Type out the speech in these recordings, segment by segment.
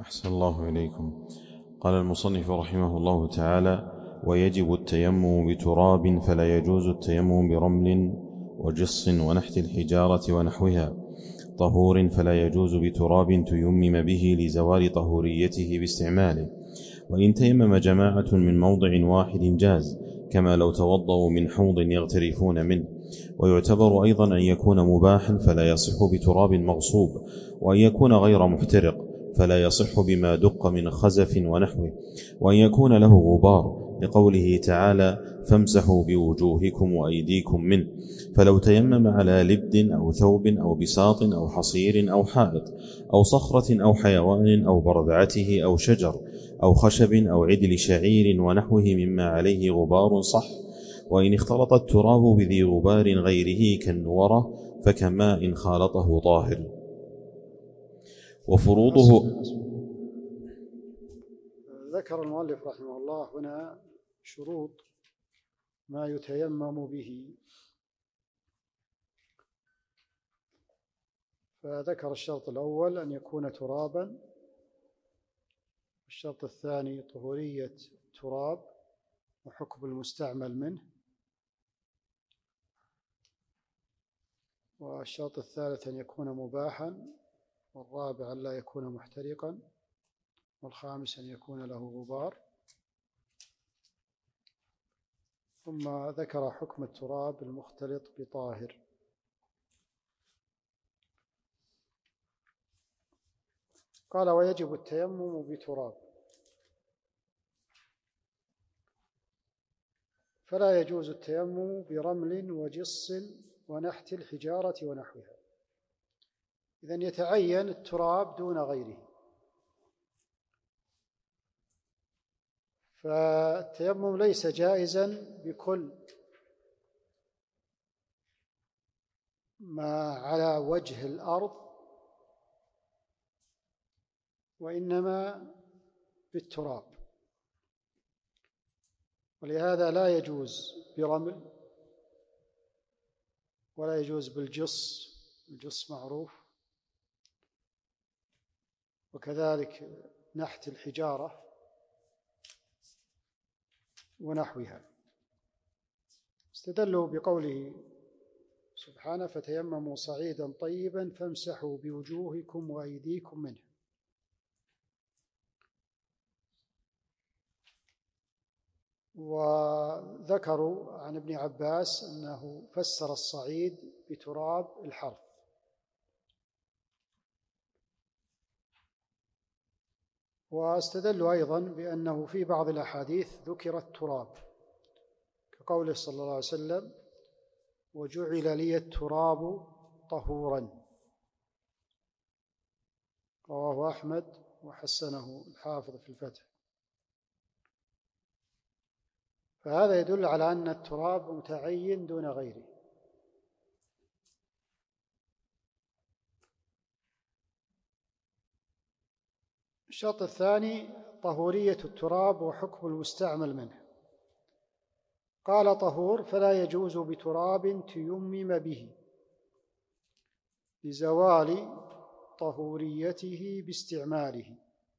أحسن الله إليكم. قال المصنف رحمه الله تعالى: ويجب التيمم بتراب، فلا يجوز التيمم برمل وجص ونحت الحجارة ونحوها. طهور، فلا يجوز بتراب تيمم به لزوال طهوريته باستعماله. وإن تيمم جماعة من موضع واحد جاز، كما لو توضأوا من حوض يغترفون منه. ويعتبر أيضا أن يكون مباحا، فلا يصح بتراب مغصوب. وأن يكون غير محترق، فلا يصح بما دق من خزف ونحوه. وأن يكون له غبار، لقوله تعالى: فامسحوا بوجوهكم وأيديكم منه. فلو تيمم على لبد أو ثوب أو بساط أو حصير أو حائط أو صخرة أو حيوان أو برذعته أو شجر أو خشب أو عدل شعير ونحوه مما عليه غبار صح. وإن اختلط التراب بذي غبار غيره كالنورة، فكماء خالطه طاهر. وفروضه. ذكر المؤلف رحمه الله هنا شروط ما يتيمم به، فذكر الشرط الأول أن يكون ترابا، الشرط الثاني طهورية التراب وحكم المستعمل منه، والشرط الثالث أن يكون مباحا، والرابع أن لا يكون محترقا، والخامس أن يكون له غبار. ثم ذكر حكم التراب المختلط بطاهر. قال: ويجب التيمم بتراب، فلا يجوز التيمم برمل وجص ونحت الحجارة ونحوها. إذن يتعين التراب دون غيره، فالتيمم ليس جائزا بكل ما على وجه الأرض، وإنما بالتراب. ولهذا لا يجوز برمل، ولا يجوز بالجص، الجص معروف، وكذلك نحت الحجارة ونحوها. استدلوا بقوله سبحانه: فتيمموا صعيدا طيبا فامسحوا بوجوهكم وأيديكم منه. وذكروا عن ابن عباس أنه فسر الصعيد بتراب الحرث. واستدلوا أيضا بأنه في بعض الأحاديث ذكر التراب، كقوله صلى الله عليه وسلم: وجعل لي التراب طهورا، رواه أحمد وحسنه الحافظ في الفتح. فهذا يدل على أن التراب متعين دون غيره. الشرط الثاني طهورية التراب وحكم المستعمل منه. قال: طهور، فلا يجوز بتراب تيمم به لزوال طهوريته باستعماله.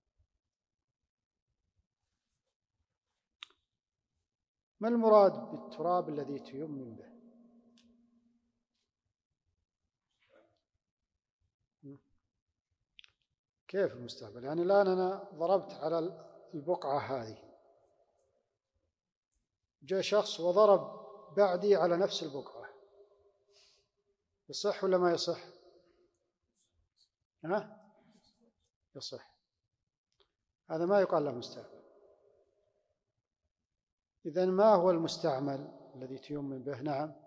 ما المراد بالتراب الذي تيمم به؟ كيف المستعمل؟ يعني الآن أنا ضربت على البقعة هذه، جاء شخص وضرب بعدي على نفس البقعة، يصح ولا ما يصح؟ يصح. هذا ما يقال له مستعمل. إذن ما هو المستعمل الذي تيمم به؟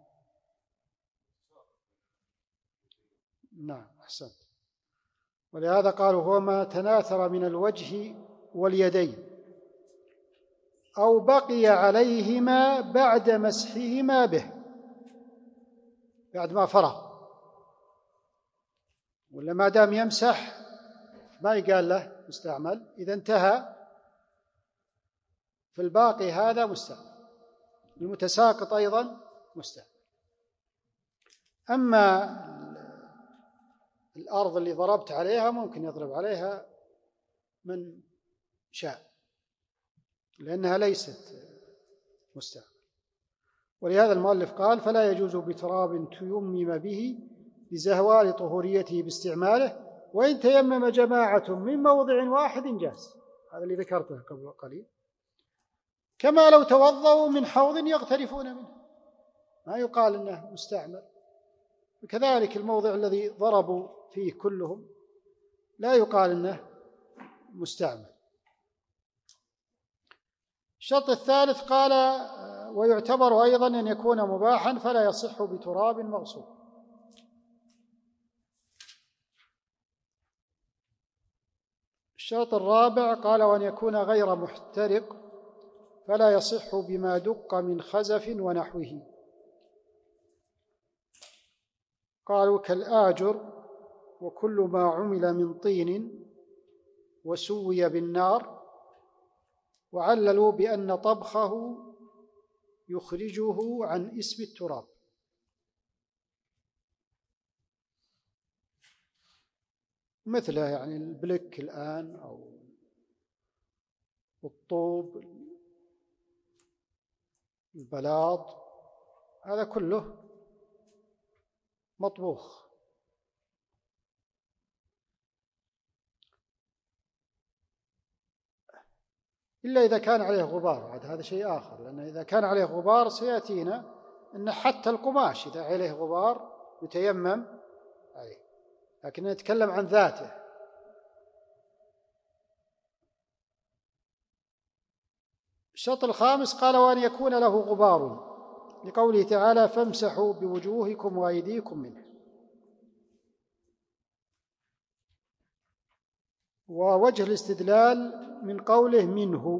نعم، أحسنت. ولهذا قالوا: هو ما تناثر من الوجه واليدين أو بقي عليهما بعد مسحهما به، بعد ما فرغ، ولا ما دام يمسح ما يقال له مستعمل. إذا انتهى في الباقي هذا مستعمل، المتساقط أيضا مستعمل. أما الأرض اللي ضربت عليها ممكن يضرب عليها من شاء، لأنها ليست مستعمل. ولهذا المؤلف قال: فلا يجوز بتراب تيمم به لزوال طهوريته باستعماله، وإن تيمم جماعة من موضع واحد جاز. هذا اللي ذكرته قبل قليل. كما لو توضأوا من حوض يغترفون منه، ما يقال إنه مستعمل. وكذلك الموضع الذي ضربوا فيه كلهم لا يقال إنه مستعمل. الشرط الثالث قال: ويعتبر أيضا أن يكون مباحا فلا يصح بتراب مغصوب. الشرط الرابع قال: وأن يكون غير محترق فلا يصح بما دق من خزف ونحوه. قالوا: كالآجر وكل ما عمل من طين وسوي بالنار، وعللوا بأن طبخه يخرجه عن اسم التراب. مثله يعني البلك الآن أو الطوب، البلاط، هذا كله مطبوخ. إلا إذا كان عليه غبار، هذا شيء آخر، لأن إذا كان عليه غبار سيأتينا أن حتى القماش إذا عليه غبار يتيمم عليه، لكن نتكلم عن ذاته. الشرط الخامس قال: وأن يكون له غبار، لقوله تعالى: فامسحوا بوجوهكم وأيديكم منه. ووجه الاستدلال من قوله منه،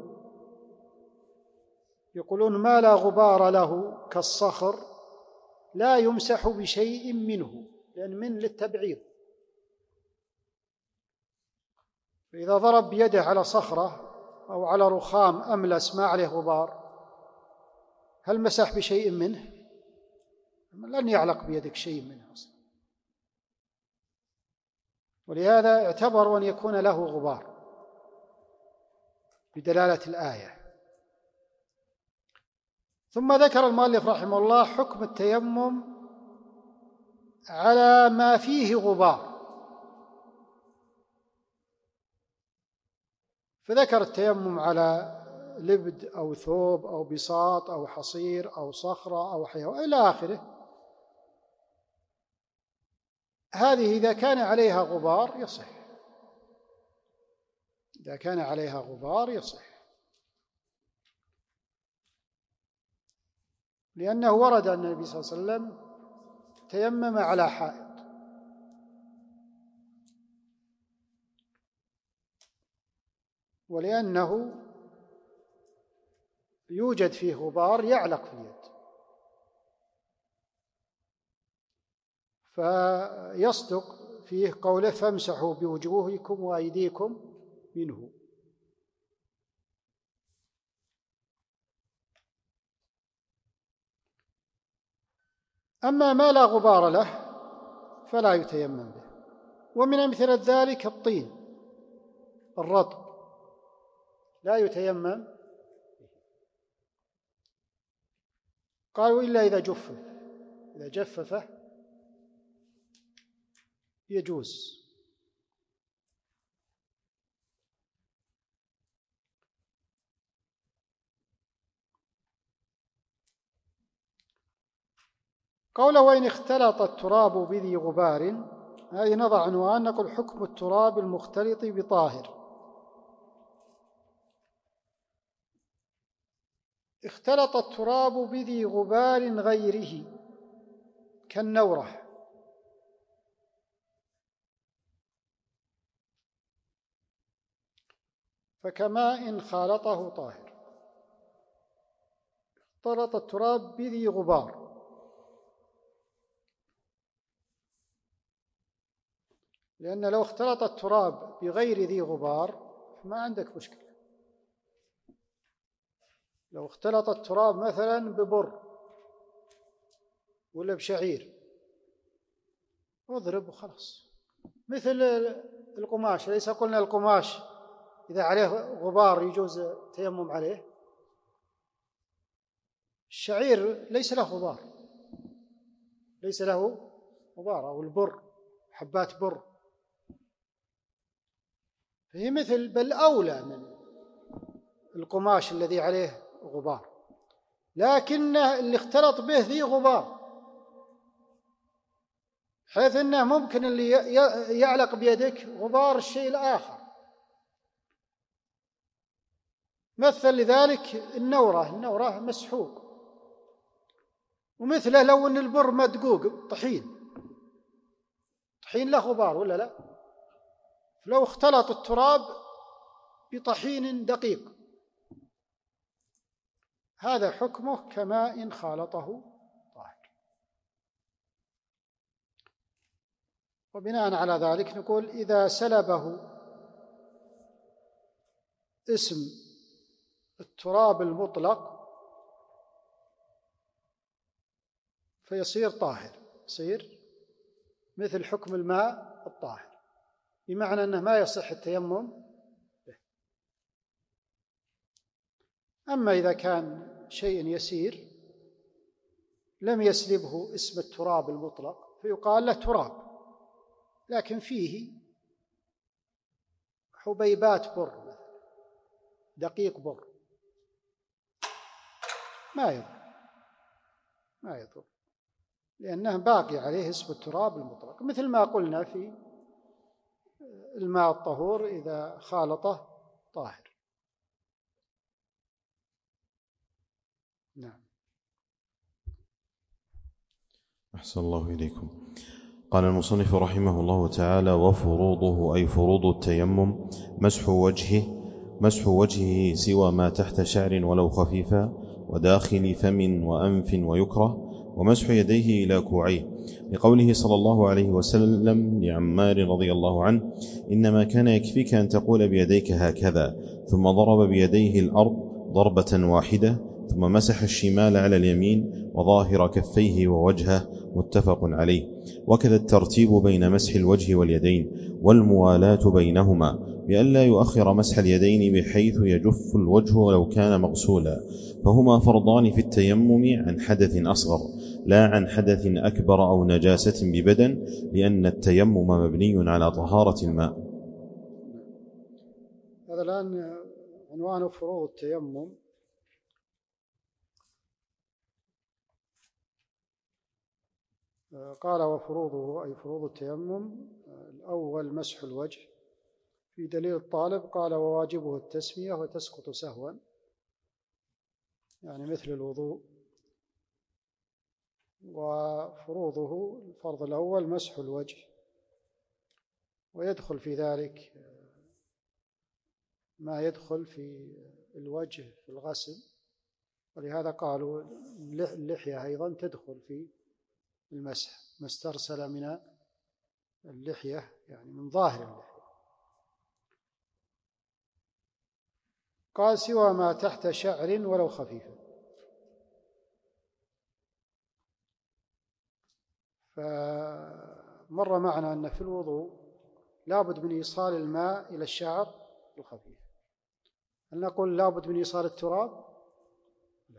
يقولون ما لا غبار له كالصخر لا يمسح بشيء منه، لأن من للتبعيض. فإذا ضرب بيده على صخرة أو على رخام أملس ما عليه غبار، هل مسح بشيء منه؟ لن يعلق بيدك شيء منه أصلا. ولهذا اعتبروا أن يكون له غبار بدلالة الآية. ثم ذكر المؤلف رحمه الله حكم التيمم على ما فيه غبار، فذكر التيمم على لبد أو ثوب أو بساط أو حصير أو صخرة أو حيوان إلى آخره. هذه إذا كان عليها غبار يصح، إذا كان عليها غبار يصح، لأنه ورد أن النبي صلى الله عليه وسلم تيمم على حائط، ولأنه يوجد فيه غبار يعلق في اليد، فيصدق فيه قوله: فامسحوا بوجوهكم وأيديكم منه. أما ما لا غبار له فلا يتيمم به. ومن أمثلة ذلك الطين الرطب لا يتيمم به. قالوا: إلا إذا جفف، إذا جففه يجوز. قوله: وإن اختلط التراب بذي غبار، هذه نضع عنوان نقول: حكم التراب المختلط بطاهر. اختلط التراب بذي غبار غيره كالنورة، فكماء خالطه طاهر. اختلط التراب بذي غبار، لأن لو اختلط التراب بغير ذي غبار ما عندك مشكلة. لو اختلط التراب مثلا ببر ولا بشعير اضرب وخلاص، مثل القماش. ليس قلنا القماش إذا عليه غبار يجوز التيمم عليه؟ الشعير ليس له غبار، ليس له غبار، أو البر، حبات بر، فهي مثل بل أولى من القماش الذي عليه غبار، لكن اللي اختلط به ذي غبار، حيث أنه ممكن اللي يعلق بيدك غبار الشيء الآخر. مثل لذلك النورة مسحوق، ومثله لو أن البر مدقوق طحين له غبار ولا لا؟ لو اختلط التراب بطحين دقيق هذا حكمه كماء خالطه طاهر. وبناء على ذلك نقول إذا سلبه اسم التراب المطلق فيصير طاهر، يصير مثل حكم الماء الطاهر، بمعنى أنه ما يصح التيمم به. أما إذا كان شيء يسير لم يسلبه اسم التراب المطلق فيقال له تراب، لكن فيه حبيبات بر، دقيق بر، ما يضر لأنه باقي عليه اسم التراب المطلق، مثل ما قلنا في الماء الطهور إذا خالطه طاهر. نعم. أحسن الله إليكم. قال المصنف رحمه الله تعالى: وفروضه أي فروض التيمم مسح وجهه سوى ما تحت شعر ولو خفيفا، وداخل فم وأنف ويكره، ومسح يديه إلى كوعيه، لقوله صلى الله عليه وسلم لعمار رضي الله عنه: إنما كان يكفيك أن تقول بيديك هكذا، ثم ضرب بيديه الأرض ضربة واحدة، ثم مسح الشمال على اليمين وظاهر كفيه ووجهه، متفق عليه. وكذا الترتيب بين مسح الوجه واليدين والموالاة بينهما، بألا يؤخر مسح اليدين بحيث يجف الوجه ولو كان مغسولا، فهما فرضان في التيمم عن حدث أصغر لا عن حدث أكبر أو نجاسة ببدن، لأن التيمم مبني على طهارة الماء. هذا الآن عنوان فروض التيمم. قال: وفروضه أي فروض التيمم. الأول مسح الوجه، في دليل الطالب قال: وواجبه التسمية وتسقط سهوا، يعني مثل الوضوء. وفروضه الفرض الأول مسح الوجه، ويدخل في ذلك ما يدخل في الوجه في الغسل، ولهذا قالوا اللحية أيضا تدخل في المسح، ما استرسل من اللحية يعني من ظاهر اللحية. قال: سوى ما تحت شعر ولو خفيفا. فمر معنا أن في الوضوء لابد من إيصال الماء إلى الشعر الخفيف. هل نقول لابد من إيصال التراب؟ لا.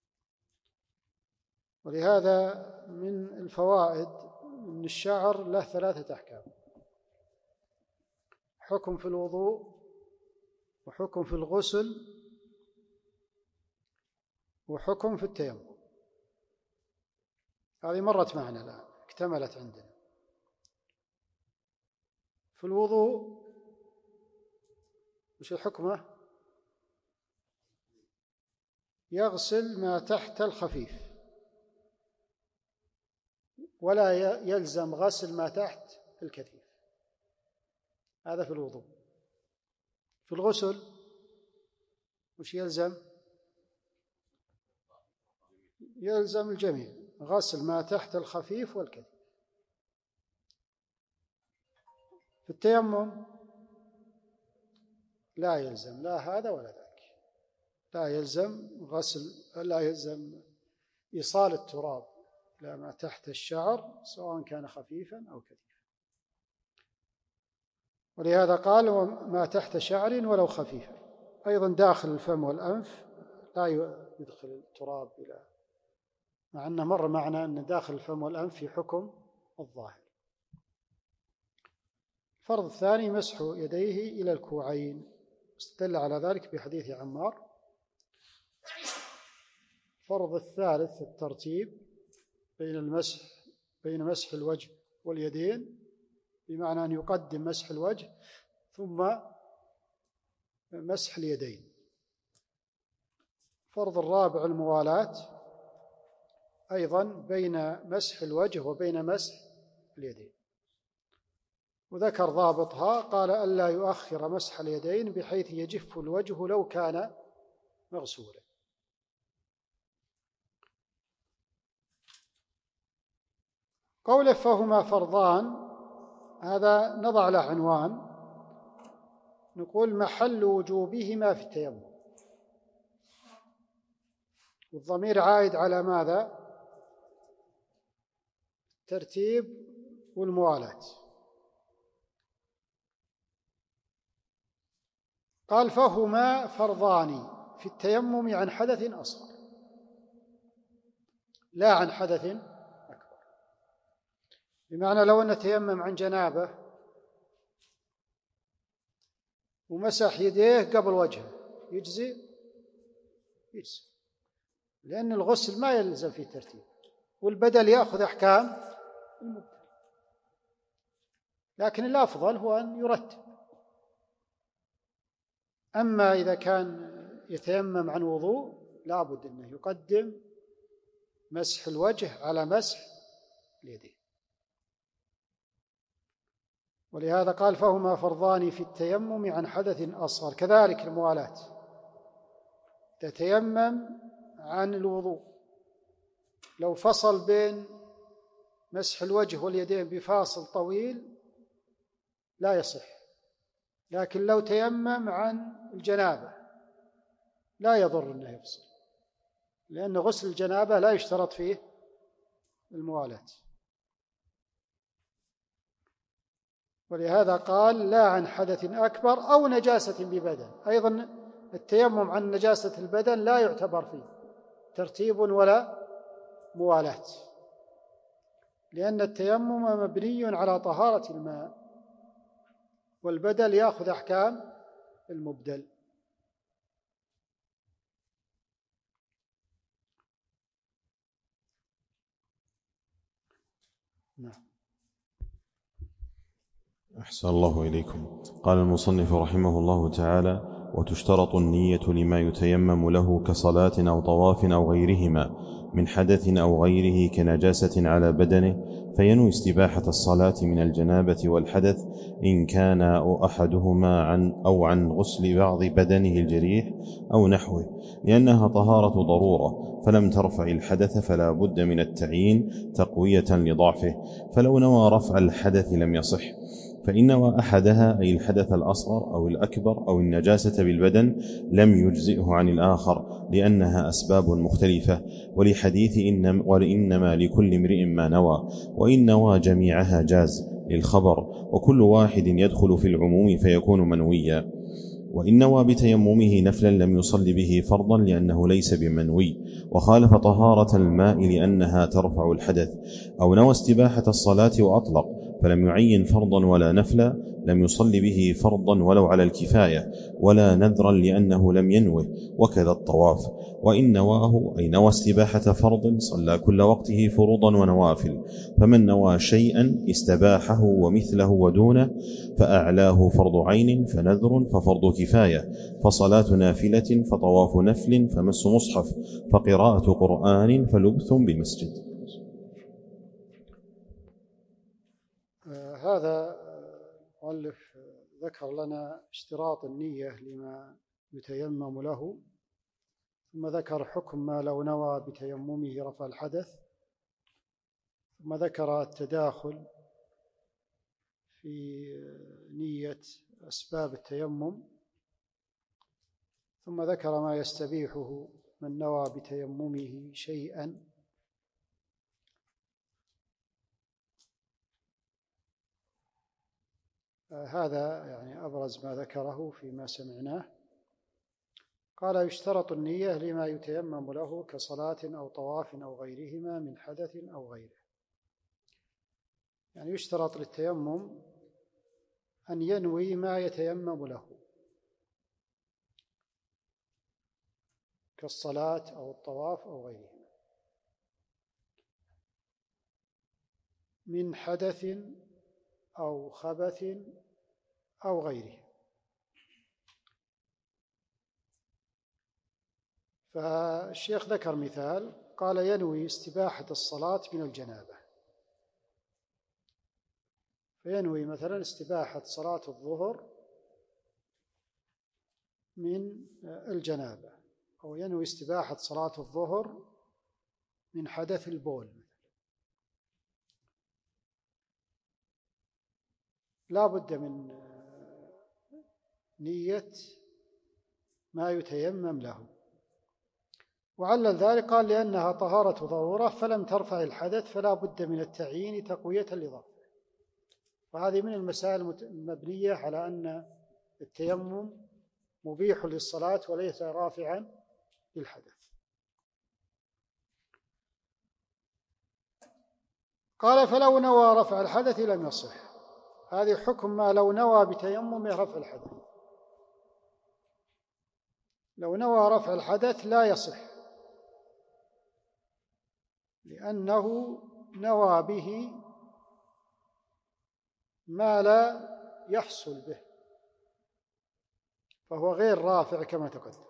ولهذا من الفوائد أن الشعر له 3 أحكام: حكم في الوضوء، وحكم في الغسل، وحكم في التيمم. هذه مرت معنا الآن، اكتملت عندنا. في الوضوء وش حكمه؟ يغسل ما تحت الخفيف، ولا يلزم غسل ما تحت الكثيف. هذا في الوضوء. في الغسل وش يلزم؟ يلزم الجميع، غسل ما تحت الخفيف والكثيف. في التيمم لا يلزم لا هذا ولا ذاك، لا يلزم غسل، لا يلزم إيصال التراب إلى ما تحت الشعر سواء كان خفيفا أو كثيفا. ولهذا قال وما تحت شعر ولو خفيفا. أيضا داخل الفم والأنف لا يدخل التراب مع أنه مر معنا أن داخل الفم والأنف في حكم الظاهر. الفرض الثاني مسح يديه إلى الكوعين، استدل على ذلك بحديث عمار. الفرض الثالث الترتيب بين مسح الوجه واليدين، بمعنى أن يقدم مسح الوجه ثم مسح اليدين. الفرض الرابع الموالاة، أيضا بين مسح الوجه وبين مسح اليدين، وذكر ضابطها، قال ألا يؤخر مسح اليدين بحيث يجف الوجه لو كان مغسولا. قوله فهما فرضان، هذا نضع له عنوان، نقول محل وجوبهما في التيمم، والضمير عائد على ماذا؟ الترتيب والموالاة. قال فهما فرضان في التيمم عن حدث أصغر لا عن حدث أكبر، بمعنى لو أن تيمم عن جنابه ومسح يديه قبل وجهه يجزي، لأن الغسل ما يلزم فيه ترتيب، والبدل يأخذ أحكام المبدل، لكن الأفضل هو أن يرتب. أما إذا كان يتيمم عن وضوء لابد أنه يقدم مسح الوجه على مسح اليدين. ولهذا قال فهما فرضان في التيمم عن حدث أصغر. كذلك الموالاة، تتيمم عن الوضوء، لو فصل بين مسح الوجه واليدين بفاصل طويل لا يصح، لكن لو تيمم عن الجنابة لا يضر أنه يفصل، لأن غسل الجنابة لا يشترط فيه الموالاة. ولهذا قال لا عن حدث أكبر أو نجاسة ببدن. أيضا التيمم عن نجاسة البدن لا يعتبر فيه ترتيب ولا موالاة، لأن التيمم مبني على طهارة الماء، والبدل يأخذ أحكام المبدل. نعم. أحسن الله إليكم. قال المصنف رحمه الله تعالى: وتشترط النية لما يتيمم له كصلاة أو طواف أو غيرهما من حدث أو غيره كنجاسة على بدنه، فينوي استباحة الصلاة من الجنابة والحدث إن كان أحدهما عن غسل بعض بدنه الجريح أو نحوه، لأنها طهارة ضرورة فلم ترفع الحدث فلا بد من التعيين تقوية لضعفه، فلو نوى رفع الحدث لم يصح. فإن نوى أحدها أي الحدث الأصغر أو الأكبر أو النجاسة بالبدن لم يجزئه عن الآخر، لأنها أسباب مختلفة، ولحديث وإنما لكل امرئ ما نوى، وإن نوى جميعها جاز للخبر، وكل واحد يدخل في العموم فيكون منويا. وإن نوى بتيممه نفلا لم يصل به فرضا لأنه ليس بمنوي، وخالف طهارة الماء لأنها ترفع الحدث، أو نوى استباحة الصلاة وأطلق فلم يعين فرضا ولا نفلا لم يصل به فرضا ولو على الكفاية، ولا نذرا لأنه لم ينوه، وكذا الطواف. وإن نواه أي نوى استباحة فرض صلى كل وقته فروضا ونوافل، فمن نوى شيئا استباحه ومثله ودونه فأعلاه فرض عين، فنذر ففرض كفاية، فصلاة نافلة، فطواف نفل، فمس مصحف، فقراءة قرآن، فلبث بمسجد. هذا المؤلف ذكر لنا اشتراط النية لما يتيمم له، ثم ذكر حكم ما لو نوى بتيممه رفع الحدث، ثم ذكر التداخل في نية أسباب التيمم، ثم ذكر ما يستبيحه من نوى بتيممه شيئا. هذا يعني أبرز ما ذكره فيما سمعناه. قال يشترط النية لما يتيمم له كصلاة أو طواف أو غيرهما من حدث أو غيره. يعني يشترط للتيمم أن ينوي ما يتيمم له كالصلاة أو الطواف أو غيرهما من حدث أو خبث أو غيره. فالشيخ ذكر مثال، قال ينوي استباحة الصلاة من الجنابة، فينوي مثلا استباحة صلاة الظهر من الجنابة، أو ينوي استباحة صلاة الظهر من حدث البول. لا بد من نية ما يتيمم له. وعلل ذلك قال لأنها طهارة ضرورة فلم ترفع الحدث فلا بد من التعيين تقوية لضعفه. وهذه من المسائل المبنية على أن التيمم مبيح للصلاة وليس رافعا للحدث. قال فلو نوى رفع الحدث لم يصح. هذه حكم ما لو نوى بتيمم رفع الحدث. لو نوى رفع الحدث لا يصح، لأنه نوى به ما لا يحصل به، فهو غير رافع كما تقدم.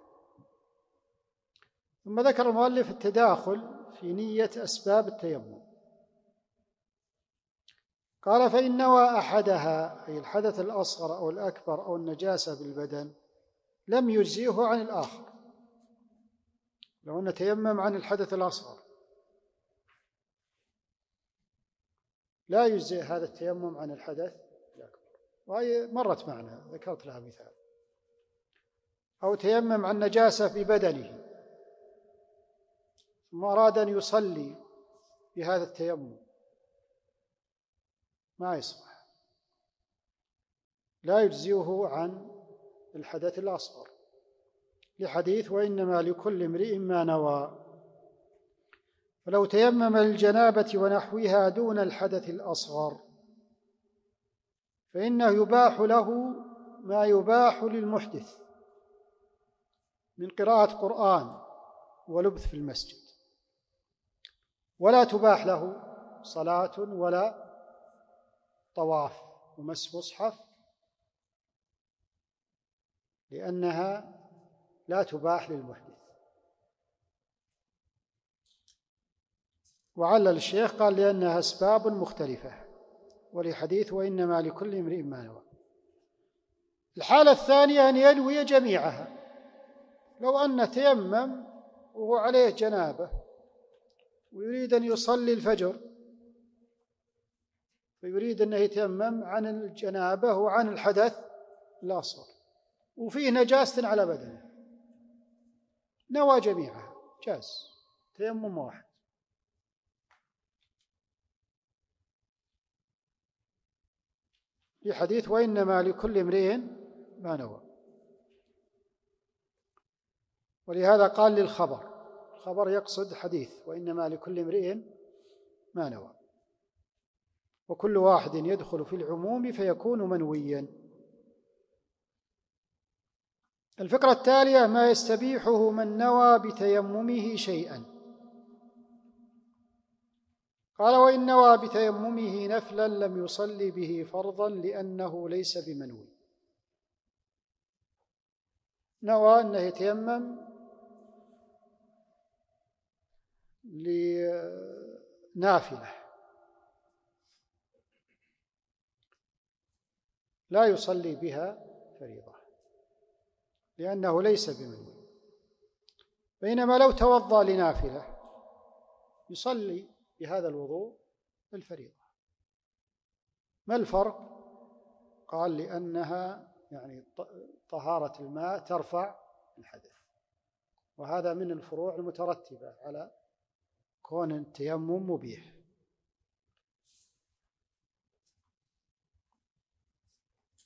ثم ذكر المؤلف التداخل في نية أسباب التيمم. قال فإن نوى أحدها، أي الحدث الأصغر أو الأكبر أو النجاسة بالبدن، لم يجزئه عن الآخر. لو أن تيمم عن الحدث الأصغر لا يجزئ هذا التيمم عن الحدث الأكبر، وهي مرت معنا ذكرت لها مثال. أو تيمم عن نجاسة في بدنه ثم أراد أن يصلي بهذا التيمم، ما يصلح، لا يجزئه عن الحدث الأصغر، لحديث وإنما لكل امرئ ما نوى. فلو تيمم للجنابة ونحوها دون الحدث الأصغر فإنه يباح له ما يباح للمحدث من قراءة قرآن ولبث في المسجد، ولا تباح له صلاة ولا طواف ومس مصحف، لأنها لا تباح للمحدث. وعلل الشيخ قال لأنها أسباب مختلفة، ولحديث وإنما لكل امرئ ما نوى. الحالة الثانية أن ينوي جميعها. لو أن تيمم وهو عليه جنابة ويريد أن يصلي الفجر، فيريد أن يتيمم عن الجنابة وعن الحدث الأصغر وفيه نجاسة على بدنه، نوى جميعها جاز، تيمم واحد. في حديث وإنما لكل امرئ ما نوى. ولهذا قال للخبر، الخبر يقصد حديث وإنما لكل امرئ ما نوى، وكل واحد يدخل في العموم فيكون منويا. الفقرة التالية ما يستبيحه من نوى بتيممه شيئا. قال وإن نوى بتيممه نفلا لم يصلي به فرضا لأنه ليس بمنوي. نوى أنه يتيمم لنافلة لا يصلي بها فريضة لأنه ليس بمنوي، بينما لو توضأ لنافلة يصلي بهذا الوضوء الفريضة. ما الفرق؟ قال لأنها يعني طهارة الماء ترفع الحدث، وهذا من الفروع المترتبة على كون التيمم مبيح.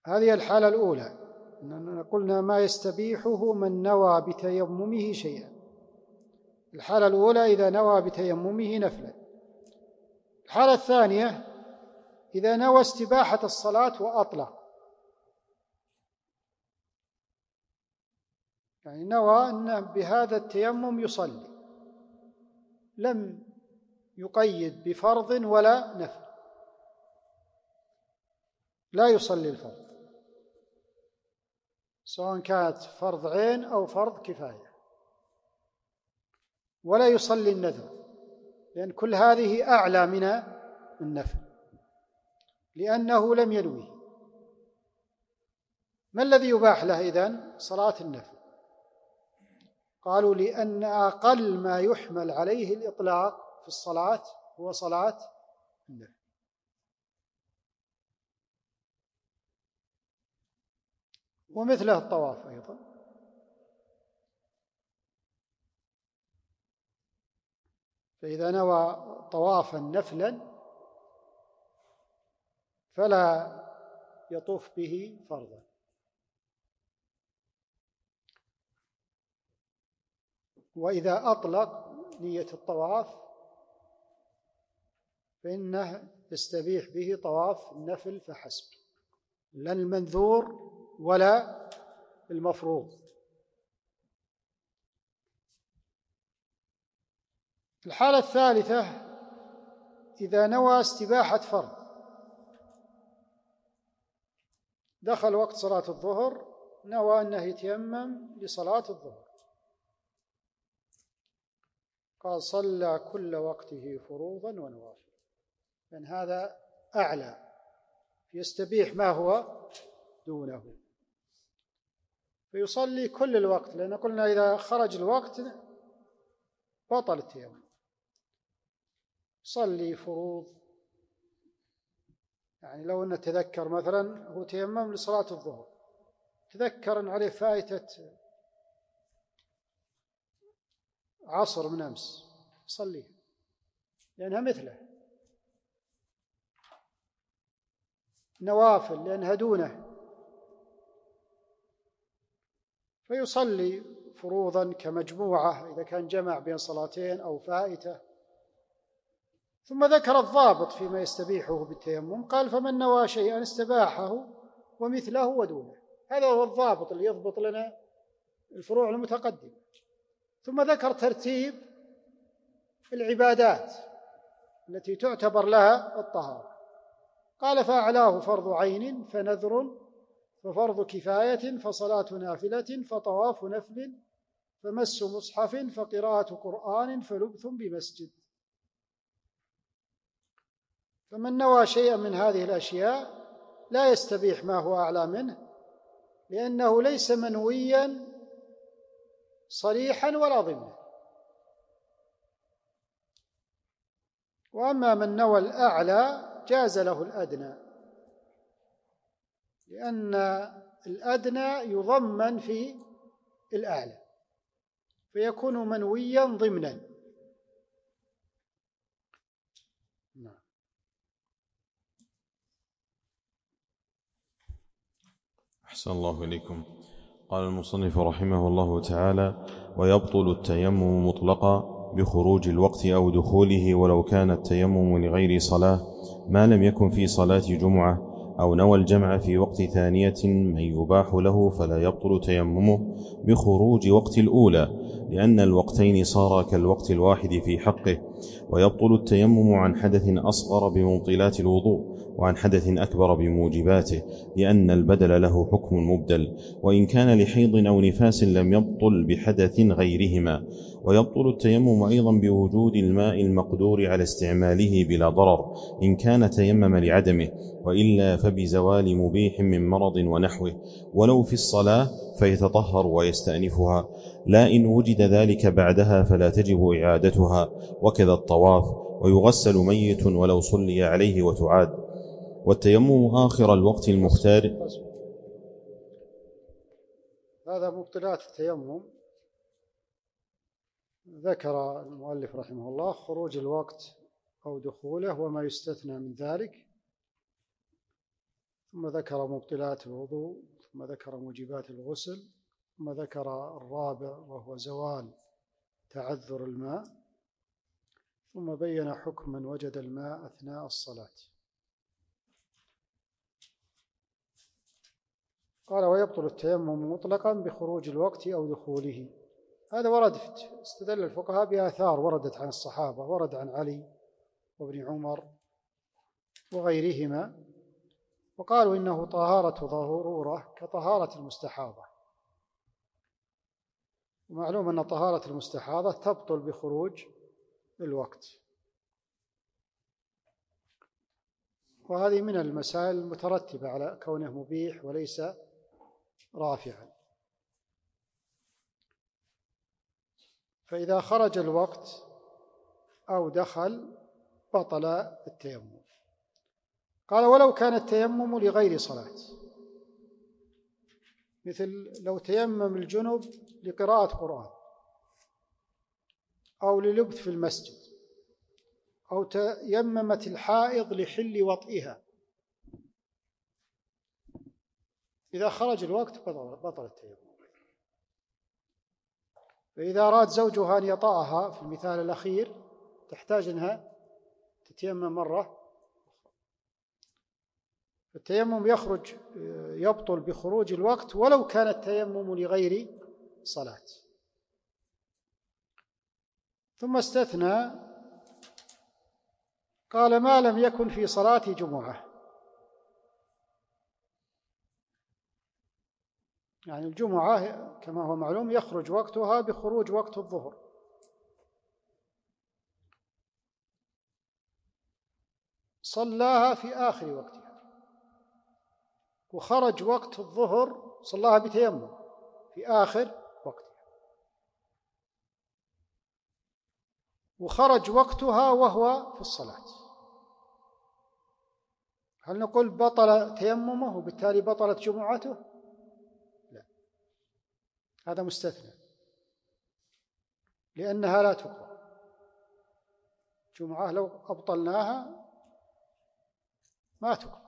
هذه الحالة الأولى، إننا قلنا ما يستبيحه من نوى بتيممه شيئا. الحالة الأولى إذا نوى بتيممه نفلا. الحالة الثانية إذا نوى استباحة الصلاة وأطلق، يعني نوى أن بهذا التيمم يصلي، لم يقيد بفرض ولا نفل، لا يصلي الفرض سواء كانت فرض عين أو فرض كفاية، ولا يصلي النذر، لأن كل هذه أعلى من النفل لأنه لم ينويه. ما الذي يباح له إذن؟ صلاة النفل. قالوا لأن أقل ما يحمل عليه الإطلاق في الصلاة هو صلاة النفل. ومثله الطواف أيضا، فإذا نوى طوافا نفلا فلا يطوف به فرضا. وإذا أطلق نية الطواف فإنه يستبيح به طواف النفل فحسب، لا المنذور ولا المفروض. الحالة الثالثة إذا نوى استباحة فرض، دخل وقت صلاة الظهر نوى أنه يتيمم لصلاة الظهر، قال صلى كل وقته فروضا ونوافل، لأن هذا أعلى، يستبيح ما هو دونه، فيصلي كل الوقت، لأن قلنا إذا خرج الوقت بطل التيمم. صلي فروض، يعني لو أنه تذكر مثلا هو تيمم لصلاة الظهر، تذكر أن عليه فائتة عصر من أمس، صليها لأنها مثله. نوافل لأنها دونه، فيصلي فروضا كمجموعة إذا كان جمع بين صلاتين أو فائتة. ثم ذكر الضابط فيما يستبيحه بالتيمم، قال فمن نوى شيئا استباحه ومثله ودونه. هذا هو الضابط اللي يضبط لنا الفروع المتقدمة. ثم ذكر ترتيب العبادات التي تعتبر لها الطهارة، قال فأعلاه فرض عين فنذر، ففرض كفاية، فصلاة نافلة، فطواف نفل، فمس مصحف، فقراءة قرآن، فلبث بمسجد. فمن نوى شيئا من هذه الأشياء لا يستبيح ما هو أعلى منه، لأنه ليس منويا صريحا ولا ضمنا. وأما من نوى الأعلى جاز له الأدنى، لأن الأدنى يضمن في الأعلى فيكون منويا ضمنا. أحسن الله إليكم. قال المصنف رحمه الله تعالى: ويبطل التيمم مطلقا بخروج الوقت أو دخوله، ولو كان التيمم لغير صلاة ما لم يكن في صلاة جمعة، أو نوى الجمع في وقت ثانية من يباح له، فلا يبطل تيممه بخروج وقت الأولى، لأن الوقتين صارا كالوقت الواحد في حقه. ويبطل التيمم عن حدث أصغر بمبطلات الوضوء، وعن حدث أكبر بموجباته، لأن البدل له حكم مبدل، وإن كان لحيض أو نفاس لم يبطل بحدث غيرهما. ويبطل التيمم أيضا بوجود الماء المقدور على استعماله بلا ضرر إن كان تيمم لعدمه، وإلا فبزوال مبيح من مرض ونحوه، ولو في الصلاة فيتطهر ويستأنفها، لا إن وجد ذلك بعدها فلا تجب إعادتها، وكذا الطواف. ويغسل ميت ولو صلي عليه وتعاد. والتيمم آخر الوقت المختار. هذا مبطلات التيمم. ذكر المؤلف رحمه الله خروج الوقت أو دخوله وما يستثنى من ذلك، ثم ذكر مبطلات الوضوء، ثم ذكر موجبات الغسل، ثم ذكر الرابع وهو زوال تعذر الماء، ثم بين حكم من وجد الماء أثناء الصلاة. قال: ويبطل التيمم مطلقا بخروج الوقت أو دخوله. هذا ورد، استدل الفقهاء بآثار وردت عن الصحابة، ورد عن علي وابن عمر وغيرهما، وقالوا إنه طهارة ضرورة كطهارة المستحاضة. ومعلوم أن طهارة المستحاضة تبطل بخروج الوقت، وهذه من المسائل المترتبة على كونه مبيح وليس رافعا. فإذا خرج الوقت أو دخل بطل التيمم. قال: ولو كان التيمم لغير صلاة، مثل لو تيمم الجنب لقراءة قرآن، أو للبث في المسجد، أو تيممت الحائض لحل وطئها، إذا خرج الوقت بطل التيمم. فإذا أراد زوجها أن يطأها في المثال الأخير تحتاج أنها تتيمم مرة. التيمم يبطل بخروج الوقت ولو كان التيمم لغير صلاة. ثم استثنى، قال: ما لم يكن في صلاة جمعة. يعني الجمعة كما هو معلوم يخرج وقتها بخروج وقت الظهر، صلاها في آخر وقتها، وخرج وقت الظهر صلاها بتيمم في آخر وقتها، وخرج وقتها وهو في الصلاة. هل نقول بطل تيممه وبالتالي بطلت جمعته؟ لا، هذا مستثنى، لأنها لا تقرأ. جمعة لو أبطلناها ما تقرأ،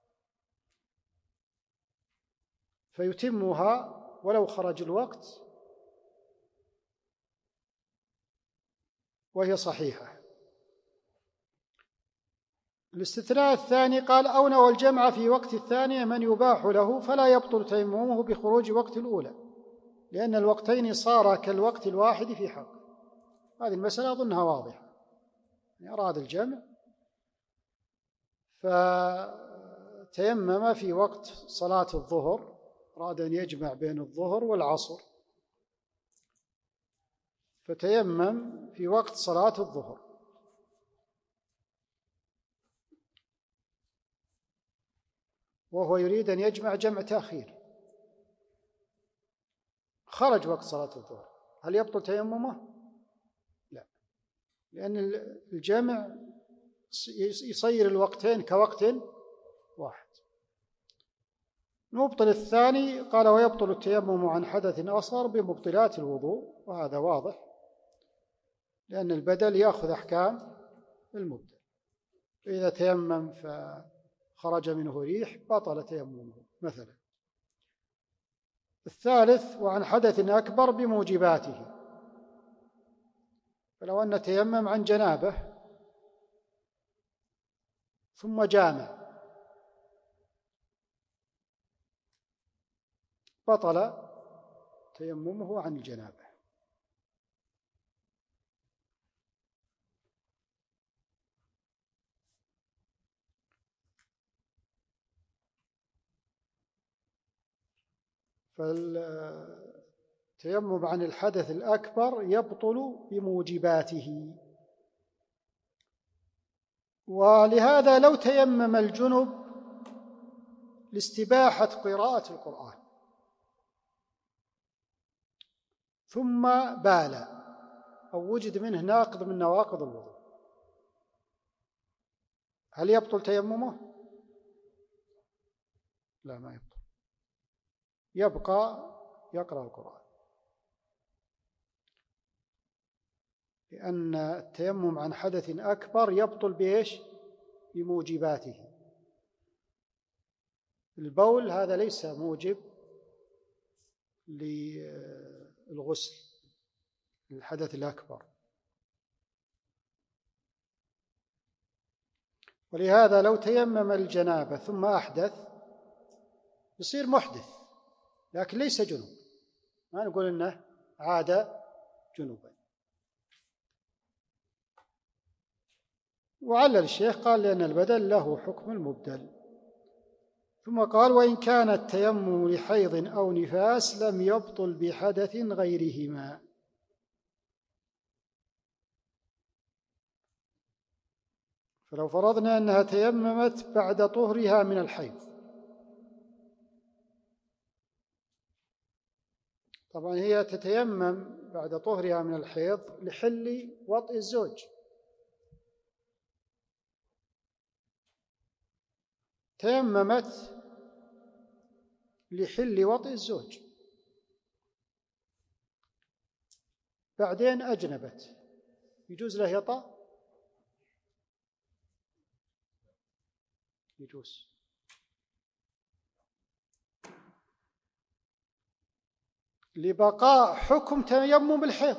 فيتمها ولو خرج الوقت وهي صحيحة. الاستثناء الثاني قال: أو نوى الجمع في وقت الثانية من يباح له فلا يبطل تيممه بخروج وقت الأولى، لأن الوقتين صارا كالوقت الواحد في حق. هذه المسألة أظنها واضحة. أراد الجمع فتيمم في وقت صلاة الظهر، أراد أن يجمع بين الظهر والعصر، فتيمم في وقت صلاة الظهر، وهو يريد أن يجمع جمع تأخير. خرج وقت صلاة الظهر، هل يبطل تيممه؟ لا، لأن الجمع يصير الوقتين كوقت واحد. المبطل الثاني قال: ويبطل التيمم عن حدث أصغر بمبطلات الوضوء، وهذا واضح لأن البدل يأخذ أحكام المبدل. فإذا تيمم فخرج منه ريح بطل تيممه مثلا. الثالث: وعن حدث أكبر بموجباته، فلو أن تيمم عن جنابه ثم جامع بطل تيممه عن الجنابه. فالتيمم عن الحدث الأكبر يبطل بموجباته. ولهذا لو تيمم الجنب لاستباحة قراءة القرآن ثم بال أو وجد منه ناقض من نواقض الوضوء، هل يبطل تيممه؟ لا، ما يبطل، يبقى يقرأ القرآن، لأن التيمم عن حدث أكبر يبطل بإيش؟ بموجباته. البول هذا ليس موجب للغسل الحدث الأكبر، ولهذا لو تيمم الجنابة ثم أحدث يصير محدث لكن ليس جنوب، ما نقول إنه عاد جنوبا. وعلل الشيخ قال لأن البدل له حكم المبدل. ثم قال وإن كان التيمم لحيض أو نفاس لم يبطل بحدث غيرهما. فلو فرضنا أنها تيممت بعد طهرها من الحيض، طبعا هي تتيمم بعد طهرها من الحيض لحل وطئ الزوج، تيممت لحل وطئ الزوج، بعدين أجنبت، يجوز له يطأ؟ يجوز. لبقاء حكم تيمم الحيض.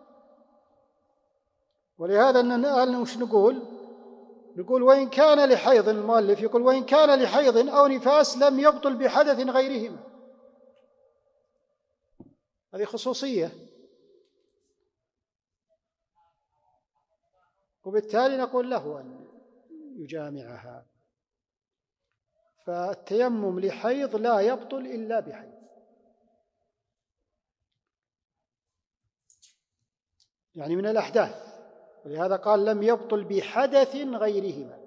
ولهذا أننا وش نقول وإن كان لحيض، المؤلف يقول وإن كان لحيض أو نفاس لم يبطل بحدث غيرهما، هذه خصوصية، وبالتالي نقول له أن يجامعها. فالتيمم لحيض لا يبطل إلا بحيض، يعني من الأحداث، ولهذا قال لم يبطل بحدث غيرهما.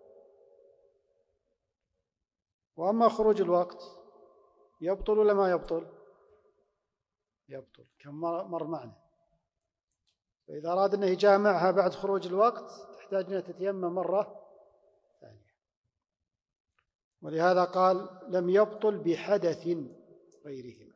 وأما خروج الوقت يبطل ولا ما يبطل؟ يبطل، كم مر معنا. فإذا أراد أنه يجامعها بعد خروج الوقت تحتاج أنها تتيمم مرة ثانية، ولهذا قال لم يبطل بحدث غيرهما.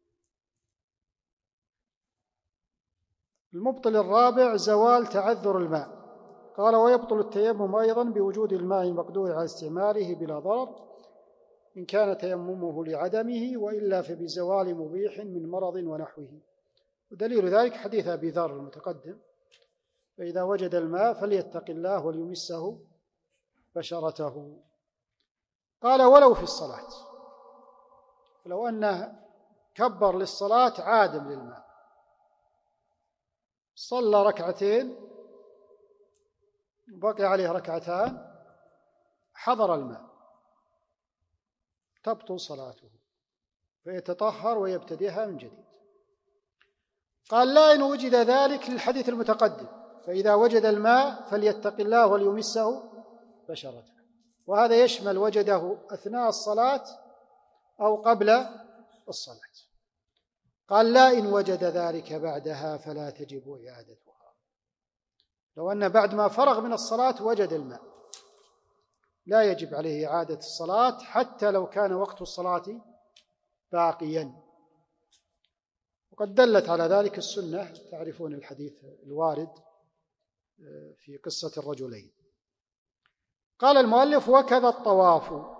المبطل الرابع زوال تعذر الماء. قال ويبطل التيمم أيضا بوجود الماء المقدور على استعماله بلا ضرر إن كان تيممه لعدمه، وإلا فبزوال مبيح من مرض ونحوه. ودليل ذلك حديث أبي ذر المتقدم: فإذا وجد الماء فليتق الله وليمسه بشرته. قال ولو في الصلاة، لو أنه كبر للصلاة عادم للماء، صلى ركعتين بقي عليه ركعتان، حضر الماء، تبطل صلاته فيتطهر ويبتدئها من جديد. قال لا إن وجد ذلك للحديث المتقدم: فإذا وجد الماء فليتق الله وليمسه بشرته، وهذا يشمل وجده أثناء الصلاة أو قبل الصلاة. قال لا إن وجد ذلك بعدها فلا تجب إعادتها. لو أن بعد ما فرغ من الصلاة وجد الماء لا يجب عليه إعادة الصلاة حتى لو كان وقت الصلاة باقيا. وقد دلت على ذلك السنة، تعرفون الحديث الوارد في قصة الرجلين. قال المؤلف وكذا الطواف،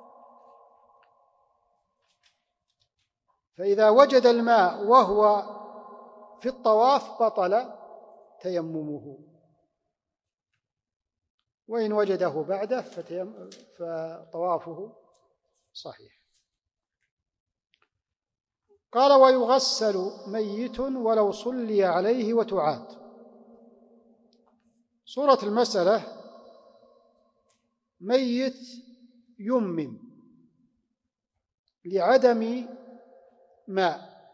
فإذا وجد الماء وهو في الطواف بطل تيممه، وإن وجده بعده فطوافه صحيح. قال ويغسل ميت ولو صلي عليه وتعاد. صورة المسألة: ميت يمم لعدم ماء،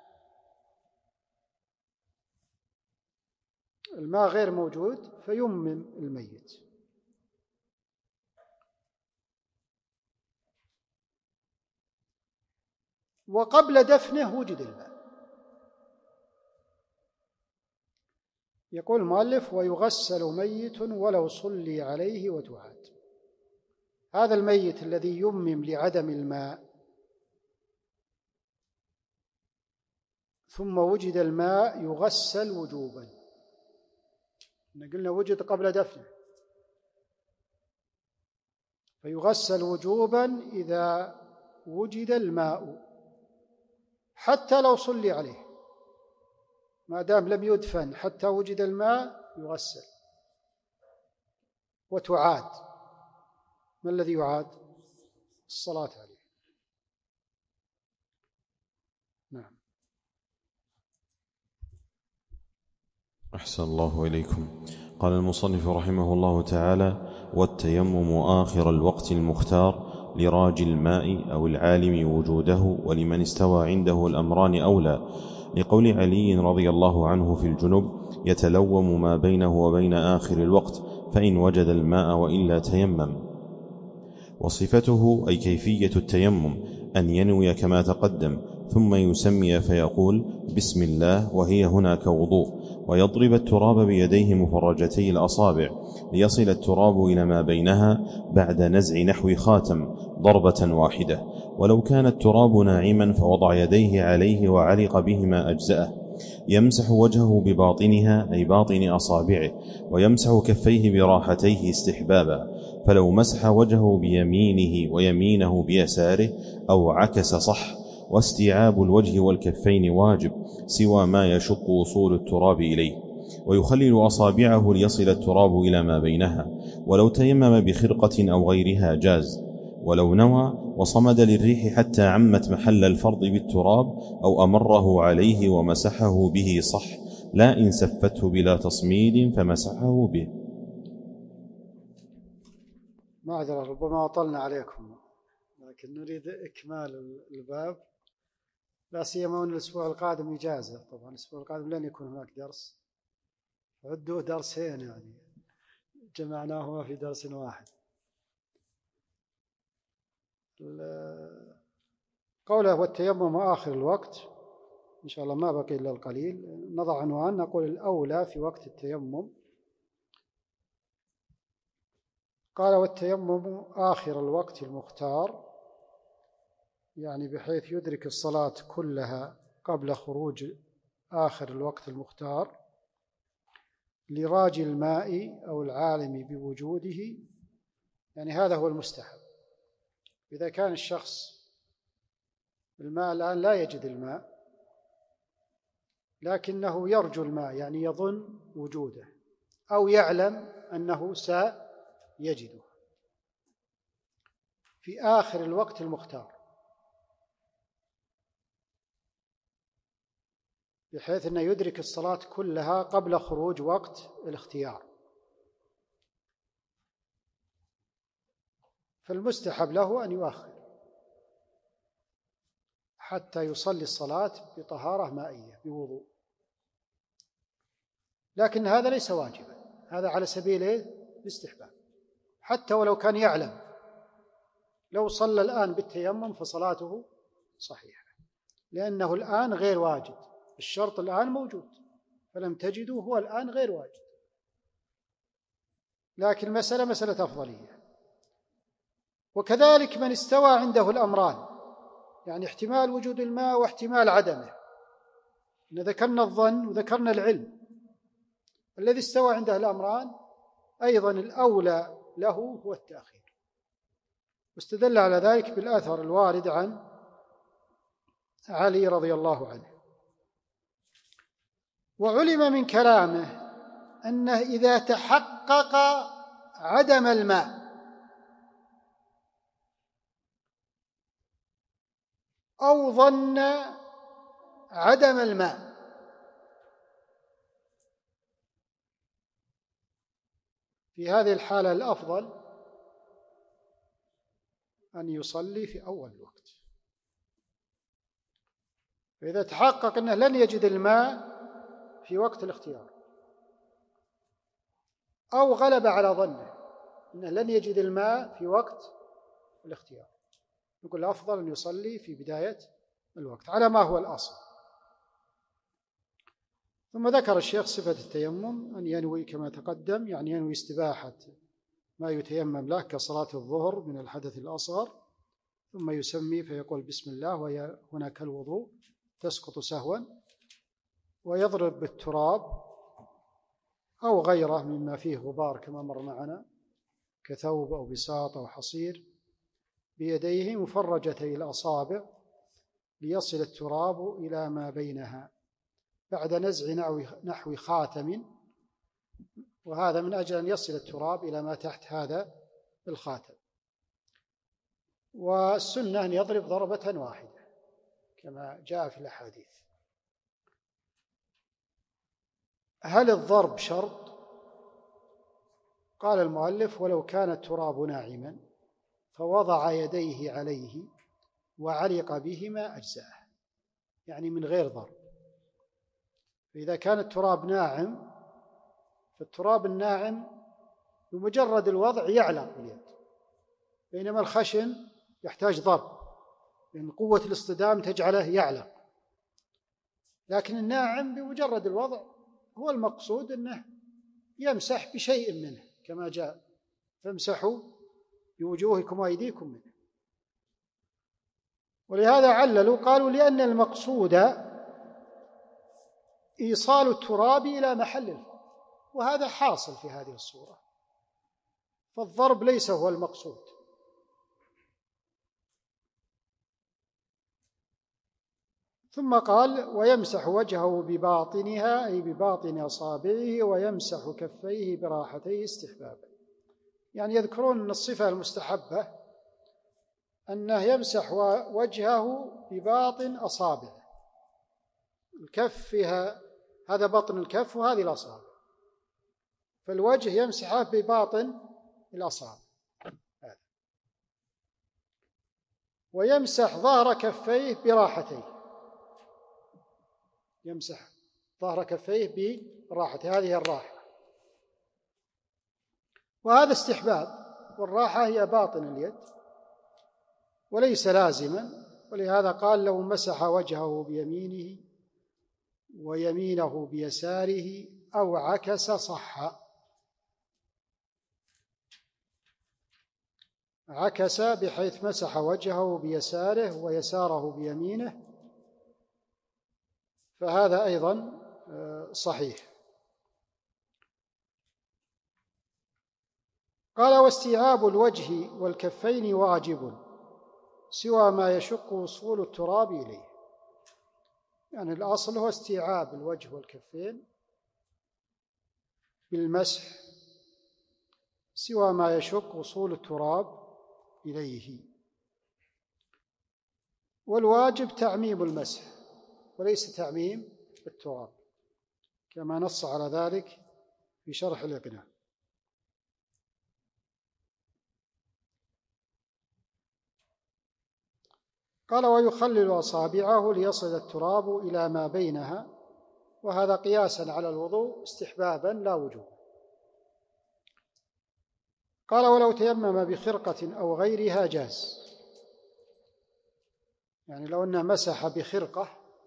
الماء غير موجود فيمم الميت، وقبل دفنه وجد الماء. يقول المؤلف ويغسل ميت ولو صلي عليه وتعاد. هذا الميت الذي يمم لعدم الماء ثم وجد الماء يغسل وجوبا، قلنا وجد قبل دفنه، فيغسل وجوبا إذا وجد الماء، حتى لو صلي عليه، ما دام لم يدفن حتى وجد الماء يغسل وتعاد. ما الذي يعاد؟ الصلاة عليه. نعم. أحسن الله إليكم. قال المصنف رحمه الله تعالى: والتيمم آخر الوقت المختار لراجي الماء أو العالم وجوده، ولمن استوى عنده الأمران أولى، لقول علي رضي الله عنه في الجنب: يتلوم ما بينه وبين آخر الوقت، فإن وجد الماء وإلا تيمم. وصفته أي كيفية التيمم أن ينوي كما تقدم، ثم يسمي فيقول بسم الله وهي هنا كوضوء، ويضرب التراب بيديه مفرجتي الأصابع ليصل التراب إلى ما بينها بعد نزع نحو خاتم ضربة واحدة، ولو كان التراب ناعما فوضع يديه عليه وعلق بهما أجزأه. يمسح وجهه بباطنها أي باطن أصابعه، ويمسح كفيه براحتيه استحبابا، فلو مسح وجهه بيمينه ويمينه بيساره أو عكس صح. واستيعاب الوجه والكفين واجب، سوى ما يشق وصول التراب إليه، ويخلل أصابعه ليصل التراب إلى ما بينها. ولو تيمم بخرقة أو غيرها جاز، ولو نوى وصمد للريح حتى عمت محل الفرض بالتراب أو أمره عليه ومسحه به صح، لا إن سفته بلا تصميد فمسحه به. معذرة ربما أطلنا عليكم، لكن نريد إكمال الباب، لا سيما أن الأسبوع القادم إجازة. طبعا الأسبوع القادم لن يكون هناك درس، عدوه درسين يعني جمعناهما في درس واحد. قوله والتيمم آخر الوقت، إن شاء الله ما بقي إلا القليل. نضع عنوان نقول الأولى في وقت التيمم. قال والتيمم آخر الوقت المختار، يعني بحيث يدرك الصلاة كلها قبل خروج آخر الوقت المختار، لراجي الماء أو العالم بوجوده، يعني هذا هو المستحب. إذا كان الشخص الماء الآن لا يجد الماء، لكنه يرجو الماء، يعني يظن وجوده أو يعلم أنه سيجده في آخر الوقت المختار، بحيث أنه يدرك الصلاة كلها قبل خروج وقت الاختيار، فالمستحب له أن يؤخر حتى يصلي الصلاة بطهارة مائية بوضوء. لكن هذا ليس واجبا، هذا على سبيل الاستحباب، حتى ولو كان يعلم. لو صلى الآن بالتيمم فصلاته صحيحة، لأنه الآن غير واجد، الشرط الآن موجود، فلم تجدوا هو الآن غير واجد. لكن المسألة مسألة أفضلية. وكذلك من استوى عنده الأمران، يعني احتمال وجود الماء واحتمال عدمه. ذكرنا الظن وذكرنا العلم. الذي استوى عنده الأمران أيضا الأولى له هو التأخير، واستدل على ذلك بالآثر الوارد عن علي رضي الله عنه. وعلم من كلامه أنه إذا تحقق عدم الماء أو ظن عدم الماء في هذه الحالة الأفضل أن يصلي في أول الوقت. فإذا تحقق أنه لن يجد الماء في وقت الاختيار، أو غلب على ظنه أنه لن يجد الماء في وقت الاختيار، نقول الأفضل أن يصلي في بداية الوقت على ما هو الأصل. ثم ذكر الشيخ صفة التيمم، أن ينوي كما تقدم، يعني ينوي استباحة ما يتيمم له كصلاة الظهر من الحدث الأصغر، ثم يسمي فيقول بسم الله وهي هناك الوضوء، تسقط سهوا، ويضرب بالتراب أو غيره مما فيه غبار كما مر معنا كثوب أو بساط أو حصير، بيديه مفرجتي الأصابع ليصل التراب إلى ما بينها بعد نزع نحو خاتم، وهذا من أجل أن يصل التراب إلى ما تحت هذا الخاتم. والسنة أن يضرب ضربة واحدة كما جاء في الأحاديث. هل الضرب شرط؟ قال المؤلف: ولو كان التراب ناعما فوضع يديه عليه وعلق بهما أجزاءه، يعني من غير ضرب. فإذا كان التراب ناعم فالتراب الناعم بمجرد الوضع يعلق باليد، بينما الخشن يحتاج ضرب لأن قوة الاصطدام تجعله يعلق. لكن الناعم بمجرد الوضع هو المقصود أنه يمسح بشيء منه كما جاء: فامسحوا بوجوهكم وأيديكم منه. ولهذا عللوا قالوا: لأن المقصود إيصال التراب إلى محل الفرض، وهذا حاصل في هذه الصورة، فالضرب ليس هو المقصود. ثم قال: ويمسح وجهه بباطنها، أي بباطن أصابعه، ويمسح كفيه براحتيه استحبابا. يعني يذكرون أن الصفة المستحبة أنه يمسح وجهه بباطن أصابعه. الكف فيها، هذا بطن الكف وهذه الأصابع، فالوجه يمسحه بباطن الأصابع. ويمسح ظهر كفيه براحتيه، يمسح ظهر كفيه براحته، هذه الراحة، وهذا استحباب، والراحة هي باطن اليد وليس لازما. ولهذا قال: لو مسح وجهه بيمينه ويمينه بيساره أو عكس صح. عكس بحيث مسح وجهه بيساره ويساره بيمينه، فهذا أيضا صحيح. قال: واستيعاب الوجه والكفين واجب سوى ما يشق وصول التراب إليه. يعني الأصل هو استيعاب الوجه والكفين بالمسح سوى ما يشق وصول التراب إليه، والواجب تعميم المسح وليس تعميم التراب، كما نص على ذلك في شرح الإقناع. قال: ويخلل أصابعه ليصل التراب إلى ما بينها، وهذا قياسا على الوضوء استحبابا لا وجوبا. قال: ولو تيمم بخرقة أو غيرها جاز. يعني لو أنه مسح بخرقة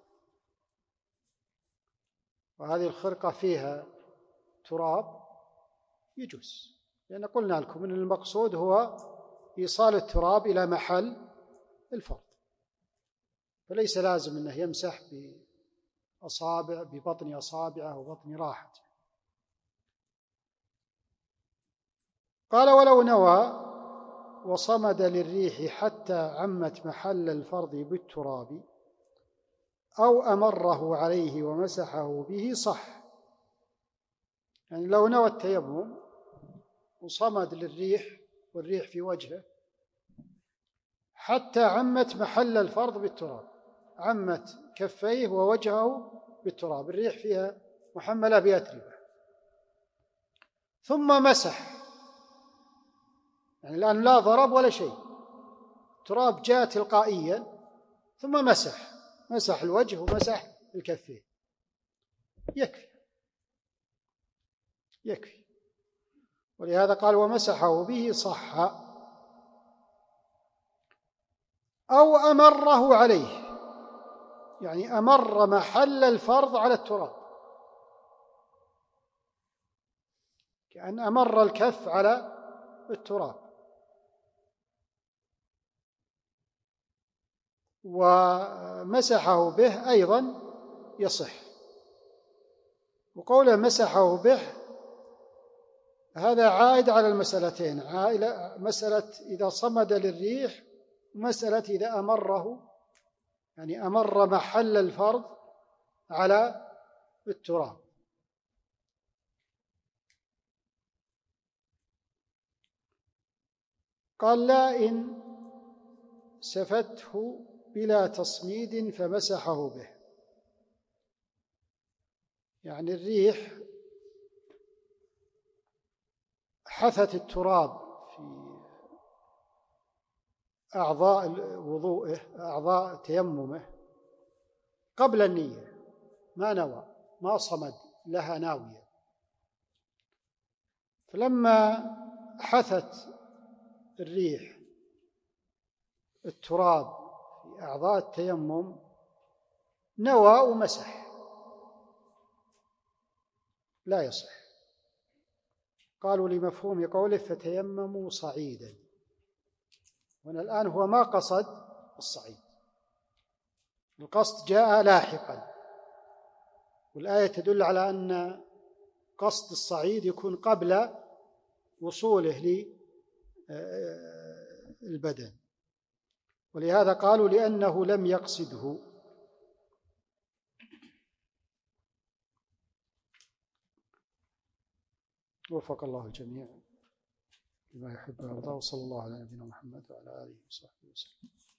وهذه الخرقة فيها تراب يجوز، لأن قلنا لكم أن المقصود هو إيصال التراب إلى محل الفرض، فليس لازم أنه يمسح ببطن أصابعه وبطن راحته. قال: ولو نوى وصمد للريح حتى عمت محل الفرض بالتراب أو أمره عليه ومسحه به صح. يعني لو نوى التيمم وصمد للريح والريح في وجهه حتى عمت محل الفرض بالتراب، عمت كفيه ووجهه بالتراب، الريح فيها محملة بأتربة، ثم مسح، يعني الآن لا ضرب ولا شيء، تراب جاء تلقائيا، ثم مسح الوجه ومسح الكفين، يكفي. ولهذا قال: ومسحه به صح. أو أمره عليه، يعني أمر محل الفرض على التراب، كأن أمر الكف على التراب، ومسحه به أيضا يصح. وقوله مسحه به هذا عائد على المسألتين، مسألة إذا صمد للريح مسألة إذا أمره، يعني أمر محل الفرض على التراب. قال: لا إن سفته بلا تصميد فمسحه به. يعني الريح حثت التراب في أعضاء وضوءه، أعضاء تيممه، قبل النية، ما نوى، ما صمد لها ناوية. فلما حثت الريح التراب في أعضاء التيمم نوى ومسح، لا يصح. قالوا لمفهوم قوله فتيمموا صعيدا، وهنا الآن هو ما قصد الصعيد، القصد جاء لاحقا، والآية تدل على أن قصد الصعيد يكون قبل وصوله للبدن، ولهذا قالوا لأنه لم يقصده. وفق الله الجميع لما يحب ويرضى، وصلى الله على نبينا محمد وعلى آله وصحبه وسلم.